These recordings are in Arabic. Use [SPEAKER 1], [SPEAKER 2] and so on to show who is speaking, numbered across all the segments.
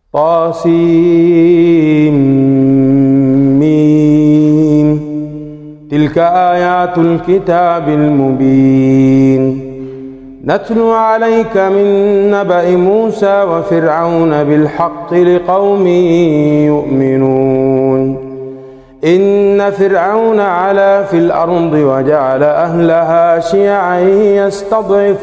[SPEAKER 1] طاسيم. تلك آيات الكتاب المبين. نتلو عليك من نبأ موسى وفرعون بالحق لقوم يؤمنون. إن فرعون علا في الأرض وجعل أهلها شيعا يستضعف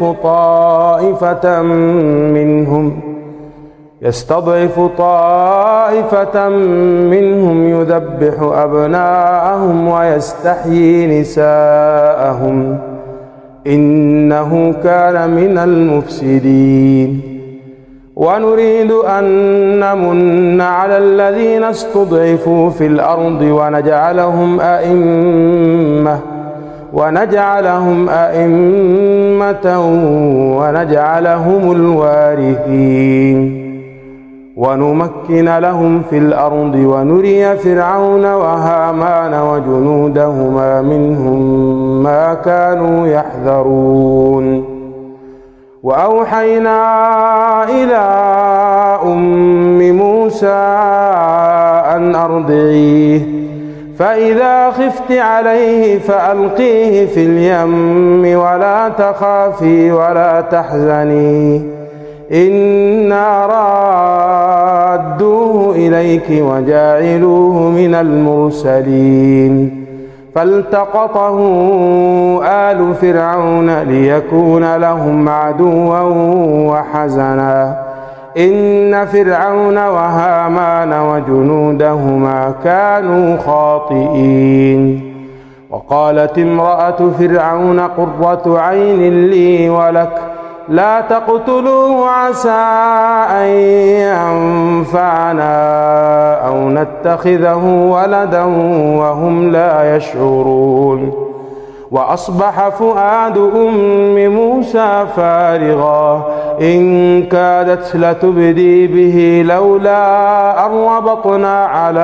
[SPEAKER 1] طائفة منهم يذبح أبناءهم ويستحيي نساءهم إنه كان من المفسدين. ونريد أن نمن على الذين استضعفوا في الأرض ونجعلهم أئمة ونجعلهم الوارثين ونمكن لهم في الأرض ونري فرعون وهامان وجنودهما منهم ما كانوا يحذرون. وأوحينا إلى أم موسى أن أرضعيه فإذا خفت عليه فألقيه في اليم ولا تخافي ولا تحزني إنا رادوه إليك وجاعلوه من المرسلين. فالتقطه آل فرعون ليكون لهم عدوا وحزنا إن فرعون وهامان وجنودهما كانوا خاطئين. وقالت امرأة فرعون قرة عين لي ولك لا تقتلوه عسى أن ينفعنا أو نتخذه ولدا وهم لا يشعرون. وأصبح فؤاد أم موسى فارغا إن كادت لتبدي به لولا أن ربطنا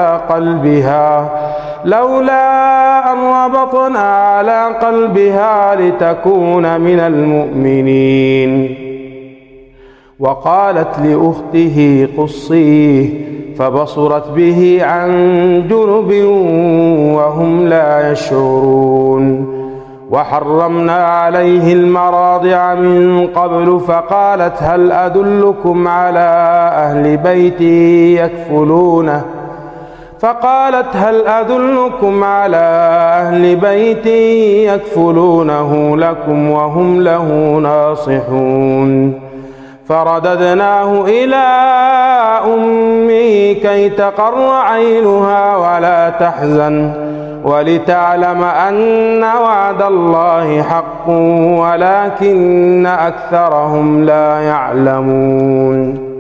[SPEAKER 1] على قلبها لتكون من المؤمنين. وقالت لأخته قصيه فبصرت به عن جنب وهم لا يشعرون. وحرمنا عليه المراضع من قبل فقالت هل أدلكم على أهل بيت يكفلونه لكم وهم له ناصحون. فرددناه إلى أمه كي تقر عينها ولا تحزن ولتعلم أن وعد الله حق ولكن أكثرهم لا يعلمون.